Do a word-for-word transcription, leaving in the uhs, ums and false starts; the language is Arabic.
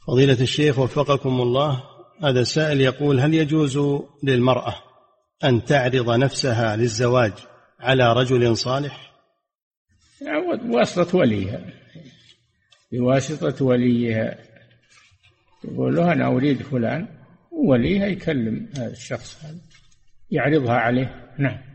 فضيلة الشيخ وفقكم الله، هذا سائل يقول: هل يجوز للمرأة أن تعرض نفسها للزواج على رجل صالح؟ بواسطة وليها، بواسطة وليها، يقول له أنا أريد فلان، ووليها يكلم هذا الشخص هذا يعرضها عليه. نعم.